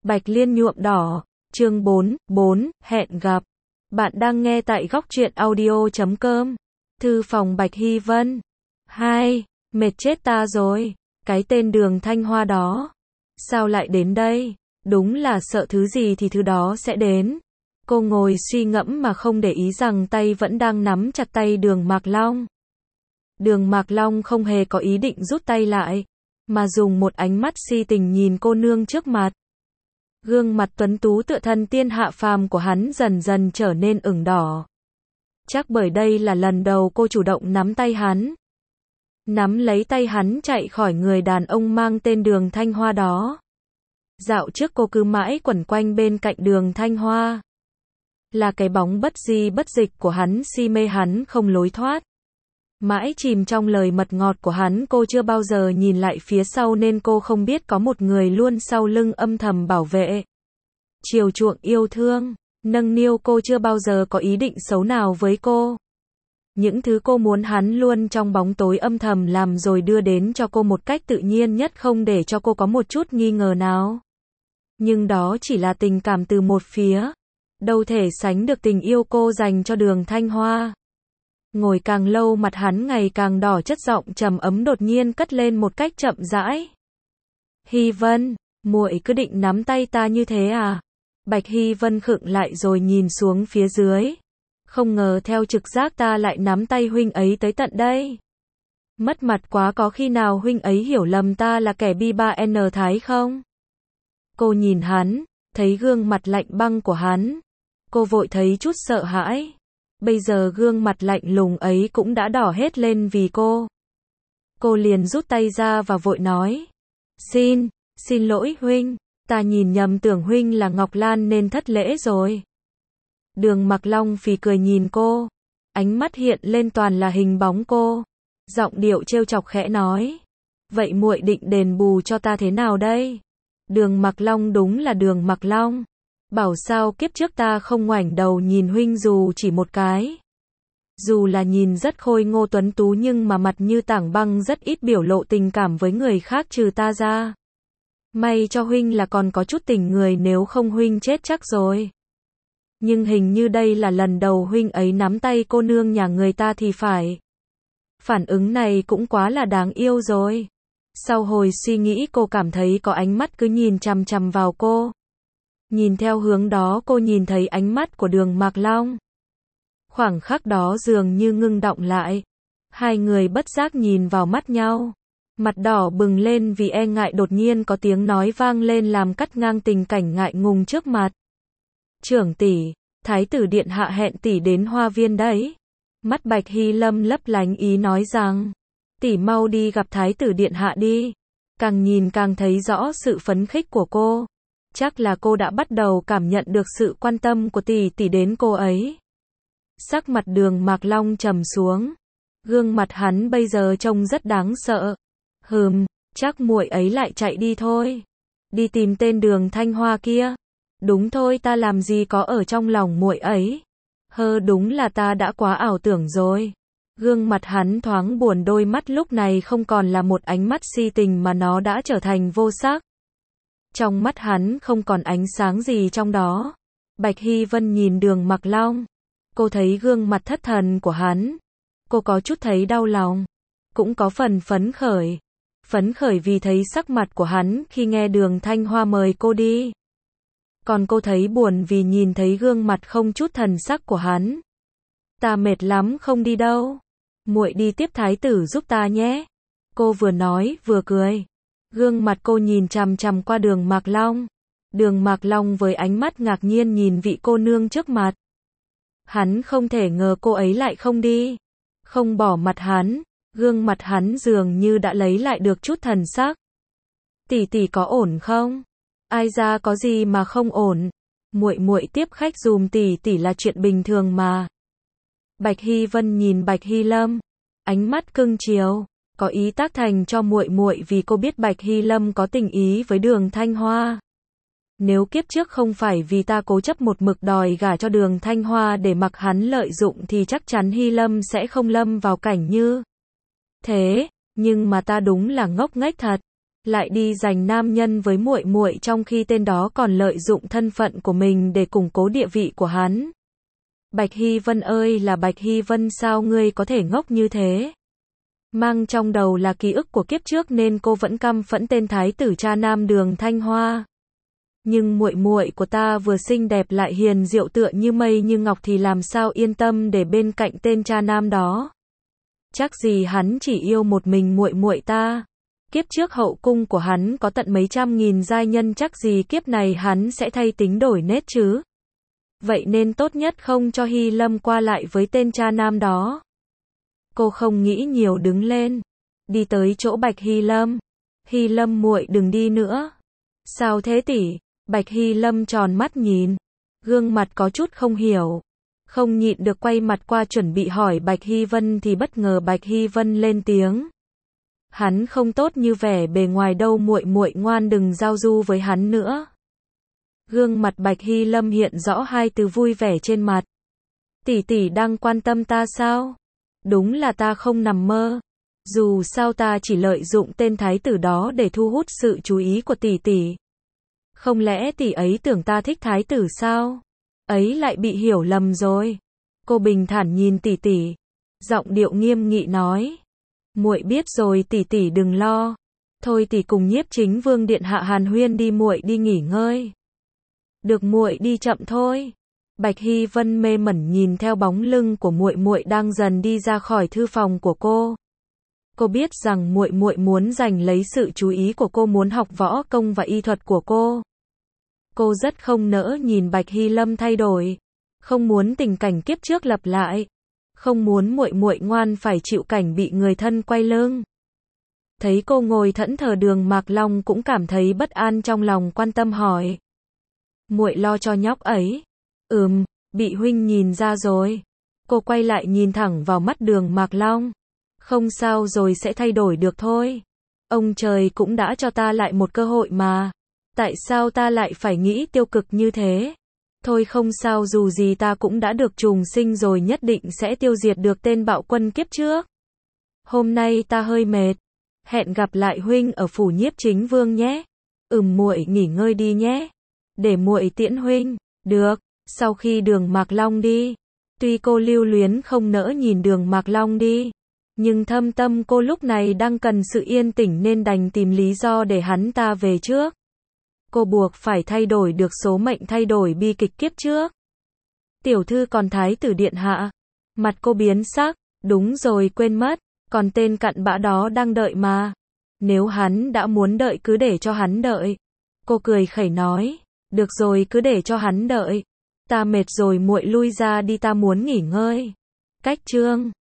Bạch Liên nhuộm đỏ, chương 4, hẹn gặp. Bạn đang nghe tại góc truyện audio.com. Thư phòng Bạch Hy Vân. 2. Mệt chết ta rồi. Cái tên Đường Thanh Hoa đó. Sao lại đến đây? Đúng là sợ thứ gì thì thứ đó sẽ đến. Cô ngồi suy ngẫm mà không để ý rằng tay vẫn đang nắm chặt tay Đường Mạc Long. Đường Mạc Long không hề có ý định rút tay lại, mà dùng một ánh mắt si tình nhìn cô nương trước mặt. Gương mặt tuấn tú tựa thần tiên hạ phàm của hắn dần dần trở nên ửng đỏ. Chắc bởi đây là lần đầu cô chủ động nắm tay hắn. Nắm lấy tay hắn chạy khỏi người đàn ông mang tên Đường Thanh Hoa đó. Dạo trước cô cứ mãi quẩn quanh bên cạnh Đường Thanh Hoa. Là cái bóng bất di bất dịch của hắn, si mê hắn không lối thoát. Mãi chìm trong lời mật ngọt của hắn, cô chưa bao giờ nhìn lại phía sau nên cô không biết có một người luôn sau lưng âm thầm bảo vệ, chiều chuộng yêu thương, nâng niu cô, chưa bao giờ có ý định xấu nào với cô. Những thứ cô muốn hắn luôn trong bóng tối âm thầm làm rồi đưa đến cho cô một cách tự nhiên nhất, không để cho cô có một chút nghi ngờ nào. Nhưng đó chỉ là tình cảm từ một phía, đâu thể sánh được tình yêu cô dành cho Đường Thanh Hoa. Ngồi càng lâu mặt hắn ngày càng đỏ, chất giọng trầm ấm đột nhiên cất lên một cách chậm rãi. Hy Vân, muội cứ định nắm tay ta như thế à? Bạch Hy Vân khựng lại rồi nhìn xuống phía dưới. Không ngờ theo trực giác ta lại nắm tay huynh ấy tới tận đây. Mất mặt quá, có khi nào huynh ấy hiểu lầm ta là kẻ bi ba n thái không? Cô nhìn hắn, thấy gương mặt lạnh băng của hắn. Cô vội thấy chút sợ hãi. Bây giờ gương mặt lạnh lùng ấy cũng đã đỏ hết lên vì cô. Cô liền rút tay ra và vội nói. Xin lỗi huynh, ta nhìn nhầm, tưởng huynh là Ngọc Lan nên thất lễ rồi. Đường Mạc Long phì cười nhìn cô. Ánh mắt hiện lên toàn là hình bóng cô. Giọng điệu trêu chọc khẽ nói. Vậy muội định đền bù cho ta thế nào đây? Đường Mạc Long đúng là Đường Mạc Long. Bảo sao kiếp trước ta không ngoảnh đầu nhìn huynh dù chỉ một cái. Dù là nhìn rất khôi ngô tuấn tú nhưng mà mặt như tảng băng, rất ít biểu lộ tình cảm với người khác trừ ta ra. May cho huynh là còn có chút tình người, nếu không huynh chết chắc rồi. Nhưng hình như đây là lần đầu huynh ấy nắm tay cô nương nhà người ta thì phải. Phản ứng này cũng quá là đáng yêu rồi. Sau hồi suy nghĩ, cô cảm thấy có ánh mắt cứ nhìn chằm chằm vào cô. Nhìn theo hướng đó, cô nhìn thấy ánh mắt của Đường Mạc Long. Khoảng khắc đó dường như ngưng đọng lại. Hai người bất giác nhìn vào mắt nhau. Mặt đỏ bừng lên vì e ngại, đột nhiên có tiếng nói vang lên làm cắt ngang tình cảnh ngại ngùng trước mặt. Trưởng tỷ, Thái tử điện hạ hẹn tỷ đến Hoa Viên đấy. Mắt Bạch Hy Lâm lấp lánh ý nói rằng. Tỷ mau đi gặp Thái tử điện hạ đi. Càng nhìn càng thấy rõ sự phấn khích của cô. Chắc là cô đã bắt đầu cảm nhận được sự quan tâm của tỷ tỷ đến cô ấy. Sắc mặt Đường Mạc Long trầm xuống. Gương mặt hắn bây giờ trông rất đáng sợ. Chắc muội ấy lại chạy đi thôi. Đi tìm tên Đường Thanh Hoa kia. Đúng thôi, ta làm gì có ở trong lòng muội ấy. Đúng là ta đã quá ảo tưởng rồi. Gương mặt hắn thoáng buồn, đôi mắt lúc này không còn là một ánh mắt si tình mà nó đã trở thành vô sắc. Trong mắt hắn không còn ánh sáng gì trong đó. Bạch Hy Vân nhìn Đường Mạc Long. Cô thấy gương mặt thất thần của hắn. Cô có chút thấy đau lòng. Cũng có phần phấn khởi. Phấn khởi vì thấy sắc mặt của hắn khi nghe Đường Thanh Hoa mời cô đi. Còn cô thấy buồn vì nhìn thấy gương mặt không chút thần sắc của hắn. Ta mệt lắm, không đi đâu. Muội đi tiếp thái tử giúp ta nhé. Cô vừa nói vừa cười. Gương mặt cô nhìn chằm chằm qua Đường Mạc Long. Đường Mạc Long với ánh mắt ngạc nhiên nhìn vị cô nương trước mặt. Hắn không thể ngờ cô ấy lại không đi. Không bỏ mặt hắn. Gương mặt hắn dường như đã lấy lại được chút thần sắc. Tỷ có ổn không? Ai ra có gì mà không ổn. Muội tiếp khách dùm tỷ là chuyện bình thường mà. Bạch Hy Vân nhìn Bạch Hy Lâm. Ánh mắt cưng chiều. Có ý tác thành cho muội vì cô biết Bạch Hy Lâm có tình ý với Đường Thanh Hoa. Nếu kiếp trước không phải vì ta cố chấp một mực đòi gả cho Đường Thanh Hoa để mặc hắn lợi dụng thì chắc chắn Hy Lâm sẽ không lâm vào cảnh như thế. Nhưng mà ta đúng là ngốc nghếch thật. lại đi giành nam nhân với muội muội trong khi tên đó còn lợi dụng thân phận của mình để củng cố địa vị của hắn. Bạch Hy Vân ơi là Bạch Hy Vân, sao ngươi có thể ngốc như thế? Mang trong đầu là ký ức của kiếp trước nên cô vẫn căm phẫn tên thái tử cha nam Đường Thanh Hoa. Nhưng muội muội của ta vừa xinh đẹp lại hiền diệu tựa như mây như ngọc thì làm sao yên tâm để bên cạnh tên cha nam đó. Chắc gì hắn chỉ yêu một mình muội muội ta. Kiếp trước hậu cung của hắn có tận mấy trăm nghìn giai nhân, chắc gì kiếp này hắn sẽ thay tính đổi nết chứ. Vậy nên tốt nhất không cho Hy Lâm qua lại với tên cha nam đó. Cô không nghĩ nhiều đứng lên, đi tới chỗ Bạch Hy Lâm. Hy Lâm muội đừng đi nữa. Sao thế tỷ? Bạch Hy Lâm tròn mắt nhìn, gương mặt có chút không hiểu, không nhịn được quay mặt qua chuẩn bị hỏi Bạch Hy Vân thì bất ngờ Bạch Hy Vân lên tiếng. Hắn không tốt như vẻ bề ngoài đâu, muội muội ngoan đừng giao du với hắn nữa. Gương mặt Bạch Hy Lâm hiện rõ hai từ vui vẻ trên mặt. Tỷ tỷ đang quan tâm ta sao? Đúng là ta không nằm mơ. Dù sao ta chỉ lợi dụng tên thái tử đó để thu hút sự chú ý của tỷ tỷ. Không lẽ tỷ ấy tưởng ta thích thái tử sao? Ấy lại bị hiểu lầm rồi. Cô bình thản nhìn tỷ tỷ, giọng điệu nghiêm nghị nói. Muội biết rồi tỷ tỷ đừng lo. Thôi tỷ cùng Nhiếp Chính Vương điện hạ hàn huyên đi, muội đi nghỉ ngơi. Được, muội đi chậm thôi. Bạch Hy Vân mê mẩn nhìn theo bóng lưng của muội muội đang dần đi ra khỏi thư phòng của cô. Cô biết rằng muội muội muốn giành lấy sự chú ý của cô, muốn học võ công và y thuật của cô. Cô rất không nỡ nhìn Bạch Hy Lâm thay đổi, không muốn tình cảnh kiếp trước lặp lại, không muốn muội muội ngoan phải chịu cảnh bị người thân quay lưng. Thấy cô ngồi thẫn thờ, Đường Mạc Long cũng cảm thấy bất an trong lòng, quan tâm hỏi. Muội lo cho nhóc ấy? Bị huynh nhìn ra rồi. Cô quay lại nhìn thẳng vào mắt Đường Mạc Long. Không sao rồi, sẽ thay đổi được thôi. Ông trời cũng đã cho ta lại một cơ hội mà. Tại sao ta lại phải nghĩ tiêu cực như thế? Thôi không sao, dù gì ta cũng đã được trùng sinh rồi, nhất định sẽ tiêu diệt được tên bạo quân kiếp trước. Hôm nay ta hơi mệt. Hẹn gặp lại huynh ở phủ Nhiếp Chính Vương nhé. Muội nghỉ ngơi đi nhé. Để muội tiễn huynh. Được. Sau khi Đường Mạc Long đi, tuy cô lưu luyến không nỡ nhìn Đường Mạc Long đi, nhưng thâm tâm cô lúc này đang cần sự yên tĩnh nên đành tìm lý do để hắn ta về trước. Cô buộc phải thay đổi được số mệnh, thay đổi bi kịch kiếp trước. Tiểu thư, còn thái tử điện hạ? Mặt cô biến sắc. Đúng rồi, quên mất, còn tên cặn bã đó đang đợi mà. Nếu hắn đã muốn đợi cứ để cho hắn đợi. Cô cười khẩy nói. Được rồi, cứ để cho hắn đợi. Ta mệt rồi, muội lui ra đi, ta muốn nghỉ ngơi. Cách chương